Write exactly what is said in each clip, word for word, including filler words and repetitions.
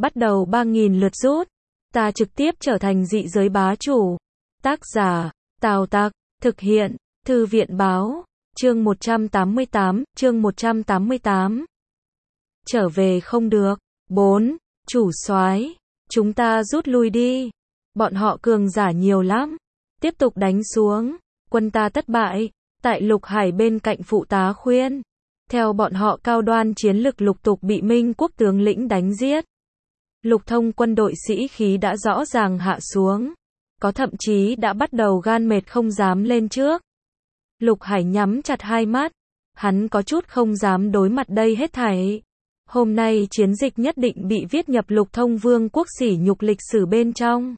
bắt đầu ba nghìn lượt rút. Ta trực tiếp trở thành dị giới bá chủ. Tác giả, Tào Tặc, thực hiện, Thư viện báo, chương một trăm tám mươi tám, chương một trăm tám mươi tám. Trở về không được. bốn. Chủ soái, chúng ta rút lui đi. Bọn họ cường giả nhiều lắm. Tiếp tục đánh xuống, quân ta thất bại. Tại Lục Hải bên cạnh phụ tá khuyên. Theo bọn họ cao đoan chiến lực lục tục bị Minh quốc tướng lĩnh đánh giết. Lục Thông quân đội sĩ khí đã rõ ràng hạ xuống. Có thậm chí đã bắt đầu gan mệt không dám lên trước. Lục Hải nhắm chặt hai mắt. Hắn có chút không dám đối mặt đây hết thảy. Hôm nay chiến dịch nhất định bị viết nhập Lục Thông Vương quốc sỉ nhục lịch sử bên trong.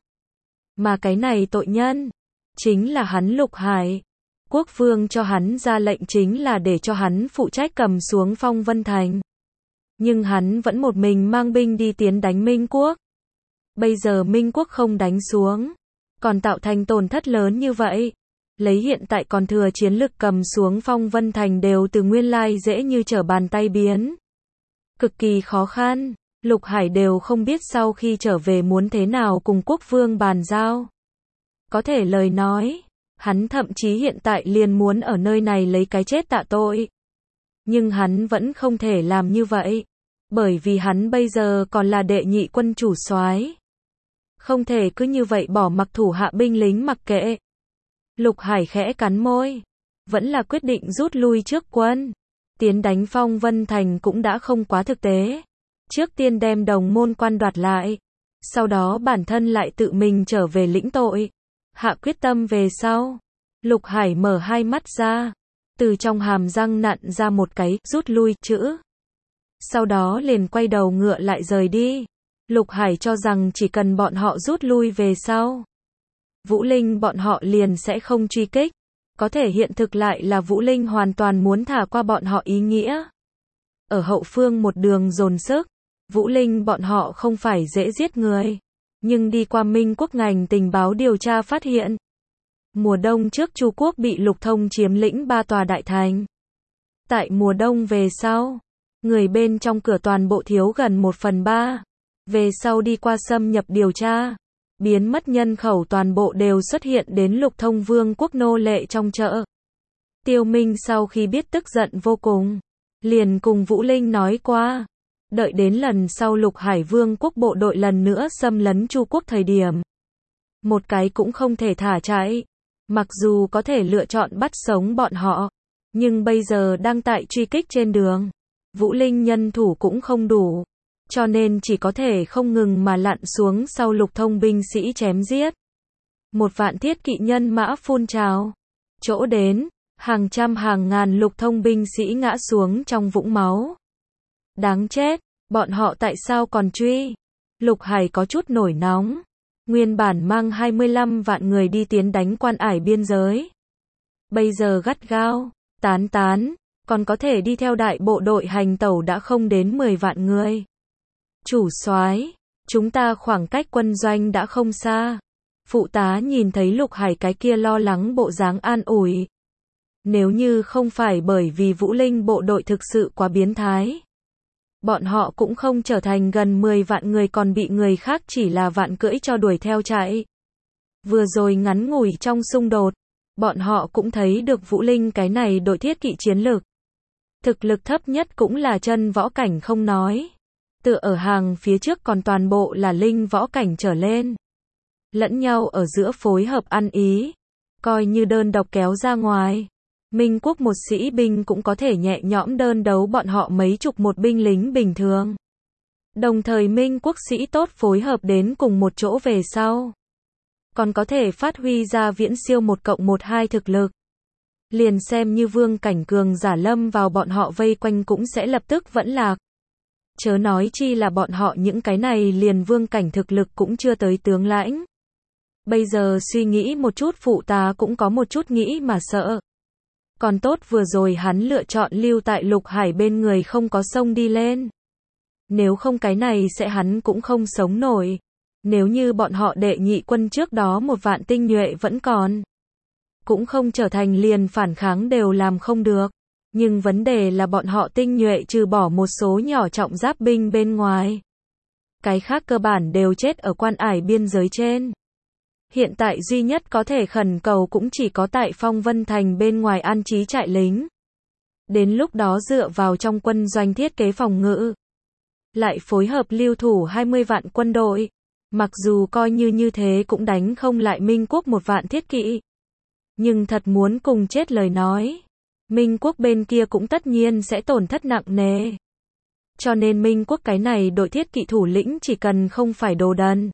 Mà cái này tội nhân, chính là hắn Lục Hải. Quốc vương cho hắn ra lệnh chính là để cho hắn phụ trách cầm xuống Phong Vân Thành. Nhưng hắn vẫn một mình mang binh đi tiến đánh Minh quốc. Bây giờ Minh quốc không đánh xuống, còn tạo thành tổn thất lớn như vậy. Lấy hiện tại còn thừa chiến lực cầm xuống Phong Vân Thành đều từ nguyên lai dễ như trở bàn tay biến. Cực kỳ khó khăn, Lục Hải đều không biết sau khi trở về muốn thế nào cùng quốc vương bàn giao. Có thể lời nói, hắn thậm chí hiện tại liền muốn ở nơi này lấy cái chết tạ tội. Nhưng hắn vẫn không thể làm như vậy, bởi vì hắn bây giờ còn là đệ nhị quân chủ soái. Không thể cứ như vậy bỏ mặc thủ hạ binh lính mặc kệ. Lục Hải khẽ cắn môi, vẫn là quyết định rút lui trước quân. Tiến đánh Phong Vân Thành cũng đã không quá thực tế. Trước tiên đem Đồng Môn quan đoạt lại, sau đó bản thân lại tự mình trở về lĩnh tội. Hạ quyết tâm về sau, Lục Hải mở hai mắt ra, từ trong hàm răng nặn ra một cái rút lui chữ. Sau đó liền quay đầu ngựa lại rời đi. Lục Hải cho rằng chỉ cần bọn họ rút lui về sau, Vũ Linh bọn họ liền sẽ không truy kích. Có thể hiện thực lại là Vũ Linh hoàn toàn muốn thả qua bọn họ ý nghĩa. Ở hậu phương một đường dồn sức, Vũ Linh bọn họ không phải dễ giết người. Nhưng đi qua Minh quốc ngành tình báo điều tra phát hiện. Mùa đông trước Chu quốc bị Lục Thông chiếm lĩnh ba tòa đại thành. Tại mùa đông về sau, người bên trong cửa toàn bộ thiếu gần một phần ba. Về sau đi qua xâm nhập điều tra, biến mất nhân khẩu toàn bộ đều xuất hiện đến Lục Thông Vương quốc nô lệ trong chợ. Tiêu Minh sau khi biết tức giận vô cùng, liền cùng Vũ Linh nói qua, đợi đến lần sau Lục Hải Vương quốc bộ đội lần nữa xâm lấn Chu quốc thời điểm, một cái cũng không thể thả chạy. Mặc dù có thể lựa chọn bắt sống bọn họ, nhưng bây giờ đang tại truy kích trên đường, Vũ Linh nhân thủ cũng không đủ. Cho nên chỉ có thể không ngừng mà lặn xuống sau Lục Thông binh sĩ chém giết. Một vạn thiết kỵ nhân mã phun trào. Chỗ đến, hàng trăm hàng ngàn Lục Thông binh sĩ ngã xuống trong vũng máu. Đáng chết, bọn họ tại sao còn truy? Lục Hải có chút nổi nóng. Nguyên bản mang hai mươi lăm vạn người đi tiến đánh Quan Ải biên giới. Bây giờ gắt gao, tán tán, còn có thể đi theo đại bộ đội hành tẩu đã không đến mười vạn người. Chủ soái, chúng ta khoảng cách quân doanh đã không xa. Phụ tá nhìn thấy Lục Hải cái kia lo lắng bộ dáng an ủi. Nếu như không phải bởi vì Vũ Linh bộ đội thực sự quá biến thái, bọn họ cũng không trở thành gần mười vạn người còn bị người khác chỉ là vạn cưỡi cho đuổi theo chạy. Vừa rồi ngắn ngủi trong xung đột, bọn họ cũng thấy được Vũ Linh cái này đội thiết kỵ chiến lực. Thực lực thấp nhất cũng là chân võ cảnh không nói. Tựa ở hàng phía trước còn toàn bộ là linh võ cảnh trở lên. Lẫn nhau ở giữa phối hợp ăn ý. Coi như đơn độc kéo ra ngoài. Minh quốc một sĩ binh cũng có thể nhẹ nhõm đơn đấu bọn họ mấy chục một binh lính bình thường. Đồng thời Minh quốc sĩ tốt phối hợp đến cùng một chỗ về sau. Còn có thể phát huy ra viễn siêu một cộng một hai thực lực. Liền xem như vương cảnh cường giả lâm vào bọn họ vây quanh cũng sẽ lập tức vẫn lạc. Chớ nói chi là bọn họ những cái này liền vương cảnh thực lực cũng chưa tới tướng lãnh. Bây giờ suy nghĩ một chút phụ tá cũng có một chút nghĩ mà sợ. Còn tốt vừa rồi hắn lựa chọn lưu tại Lục Hải bên người không có xông đi lên. Nếu không cái này sẽ hắn cũng không sống nổi. Nếu như bọn họ đệ nhị quân trước đó một vạn tinh nhuệ vẫn còn, cũng không trở thành liền phản kháng đều làm không được. Nhưng vấn đề là bọn họ tinh nhuệ trừ bỏ một số nhỏ trọng giáp binh bên ngoài, cái khác cơ bản đều chết ở quan ải biên giới trên. Hiện tại duy nhất có thể khẩn cầu cũng chỉ có tại Phong Vân Thành bên ngoài an trí trại lính. Đến lúc đó dựa vào trong quân doanh thiết kế phòng ngự, lại phối hợp lưu thủ hai mươi vạn quân đội, mặc dù coi như như thế cũng đánh không lại Minh quốc một vạn thiết kỵ. Nhưng thật muốn cùng chết lời nói, Minh quốc bên kia cũng tất nhiên sẽ tổn thất nặng nề. Cho nên Minh quốc cái này đội thiết kỵ thủ lĩnh chỉ cần không phải đồ đần,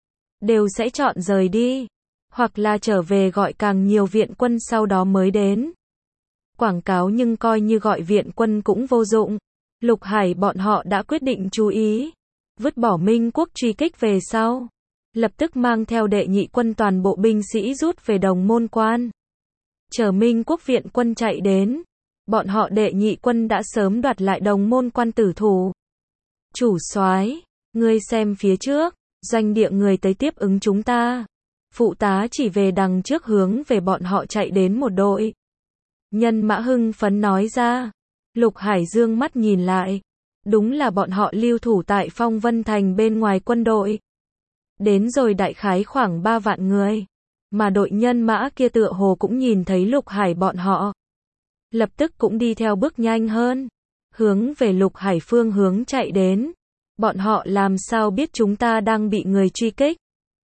đều sẽ chọn rời đi, hoặc là trở về gọi càng nhiều viện quân sau đó mới đến. Quảng cáo nhưng coi như gọi viện quân cũng vô dụng. Lục Hải bọn họ đã quyết định chú ý, vứt bỏ Minh quốc truy kích về sau, lập tức mang theo đệ nhị quân toàn bộ binh sĩ rút về Đồng Môn Quan. Chờ Minh quốc viện quân chạy đến, bọn họ đệ nhị quân đã sớm đoạt lại Đồng Môn Quan tử thủ. Chủ soái, ngươi xem phía trước, doanh địa người tới tiếp ứng chúng ta. Phụ tá chỉ về đằng trước hướng về bọn họ chạy đến một đội. Nhân Mã hưng phấn nói ra. Lục Hải dương mắt nhìn lại, đúng là bọn họ lưu thủ tại Phong Vân Thành bên ngoài quân đội. Đến rồi đại khái khoảng ba vạn người, mà đội nhân mã kia tựa hồ cũng nhìn thấy Lục Hải bọn họ. Lập tức cũng đi theo bước nhanh hơn, hướng về Lục Hải phương hướng chạy đến. Bọn họ làm sao biết chúng ta đang bị người truy kích?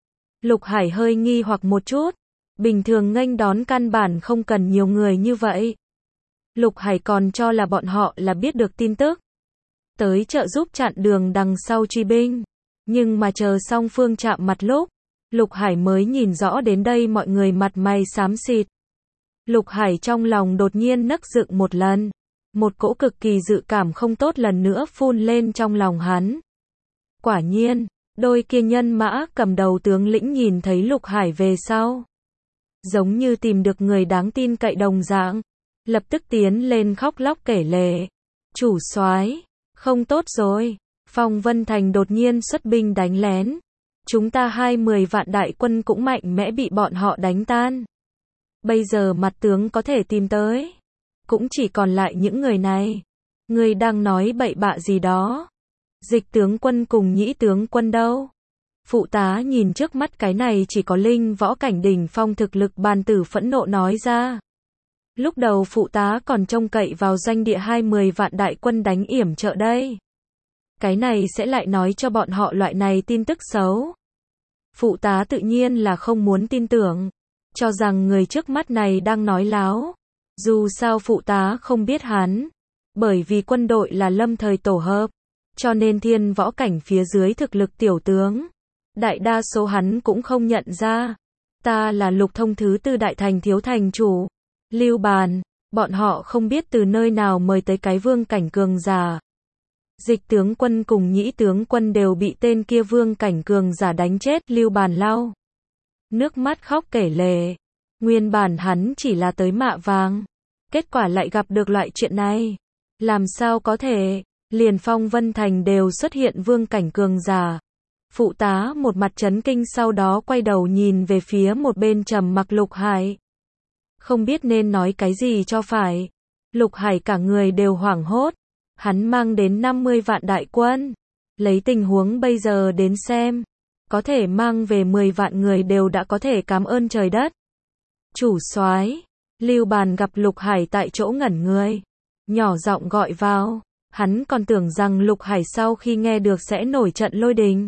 Lục Hải hơi nghi hoặc một chút, bình thường nghênh đón căn bản không cần nhiều người như vậy. Lục Hải còn cho là bọn họ là biết được tin tức, tới trợ giúp chặn đường đằng sau truy binh. Nhưng mà chờ song phương chạm mặt lúc, Lục Hải mới nhìn rõ đến đây mọi người mặt mày xám xịt. Lục Hải trong lòng đột nhiên nấc dựng một lần, một cỗ cực kỳ dự cảm không tốt lần nữa phun lên trong lòng hắn. Quả nhiên, đôi kia nhân mã cầm đầu tướng lĩnh nhìn thấy Lục Hải về sau, giống như tìm được người đáng tin cậy đồng dạng, lập tức tiến lên khóc lóc kể lể. Chủ soái, không tốt rồi, Phong Vân Thành đột nhiên xuất binh đánh lén. Chúng ta hai mươi vạn đại quân cũng mạnh mẽ bị bọn họ đánh tan. Bây giờ mặt tướng có thể tìm tới, cũng chỉ còn lại những người này. Người đang nói bậy bạ gì đó? Dịch tướng quân cùng nhĩ tướng quân đâu? Phụ tá nhìn trước mắt cái này chỉ có linh võ cảnh đỉnh phong thực lực bàn tử phẫn nộ nói ra. Lúc đầu phụ tá còn trông cậy vào doanh địa hai mươi vạn đại quân đánh yểm trợ đây. Cái này sẽ lại nói cho bọn họ loại này tin tức xấu. Phụ tá tự nhiên là không muốn tin tưởng, cho rằng người trước mắt này đang nói láo. Dù sao phụ tá không biết hắn, bởi vì quân đội là lâm thời tổ hợp, cho nên thiên võ cảnh phía dưới thực lực tiểu tướng, đại đa số hắn cũng không nhận ra. Ta là Lục Thông thứ tư đại thành thiếu thành chủ, Lưu Bàn, bọn họ không biết từ nơi nào mời tới cái vương cảnh cường giả. Dịch tướng quân cùng nhĩ tướng quân đều bị tên kia vương cảnh cường giả đánh chết. Lưu Bàn lau nước mắt khóc kể lể. Nguyên bản hắn chỉ là tới mạ vàng, kết quả lại gặp được loại chuyện này. Làm sao có thể, liền Phong Vân Thành đều xuất hiện vương cảnh cường giả. Phụ tá một mặt chấn kinh, sau đó quay đầu nhìn về phía một bên trầm mặc Lục Hải. Không biết nên nói cái gì cho phải. Lục Hải cả người đều hoảng hốt. Hắn mang đến năm mươi vạn đại quân. Lấy tình huống bây giờ đến xem, có thể mang về mười vạn người đều đã có thể cảm ơn trời đất. Chủ soái, Lưu Bàn gặp Lục Hải tại chỗ ngẩn người, nhỏ giọng gọi vào. Hắn còn tưởng rằng Lục Hải sau khi nghe được sẽ nổi trận lôi đình,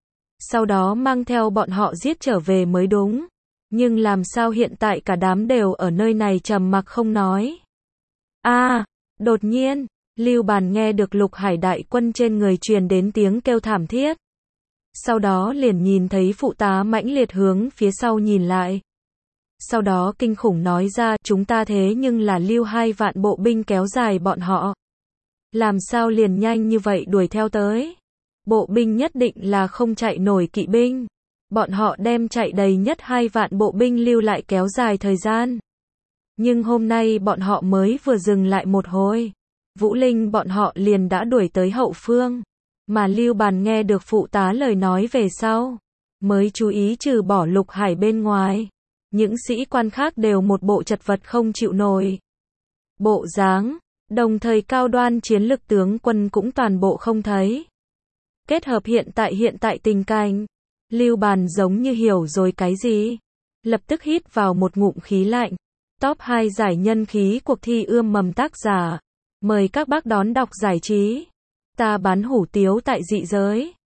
sau đó mang theo bọn họ giết trở về mới đúng. Nhưng làm sao hiện tại cả đám đều ở nơi này trầm mặc không nói. A, à, đột nhiên, Lưu Bàn nghe được Lục Hải đại quân trên người truyền đến tiếng kêu thảm thiết. Sau đó liền nhìn thấy phụ tá mãnh liệt hướng phía sau nhìn lại. Sau đó kinh khủng nói ra, chúng ta thế nhưng là lưu hai vạn bộ binh kéo dài bọn họ. Làm sao liền nhanh như vậy đuổi theo tới? Bộ binh nhất định là không chạy nổi kỵ binh. Bọn họ đem chạy đầy nhất hai vạn bộ binh lưu lại kéo dài thời gian. Nhưng hôm nay bọn họ mới vừa dừng lại một hồi, Vũ Linh bọn họ liền đã đuổi tới hậu phương. Mà Lưu Bàn nghe được phụ tá lời nói về sau, mới chú ý trừ bỏ Lục Hải bên ngoài, những sĩ quan khác đều một bộ chật vật không chịu nổi bộ dáng, đồng thời cao đoan chiến lực tướng quân cũng toàn bộ không thấy. Kết hợp hiện tại hiện tại tình cảnh. Lưu Bàn giống như hiểu rồi cái gì. Lập tức hít vào một ngụm khí lạnh. Top hai giải nhân khí cuộc thi ươm mầm tác giả. Mời các bác đón đọc giải trí. Ta bán hủ tiếu tại dị giới.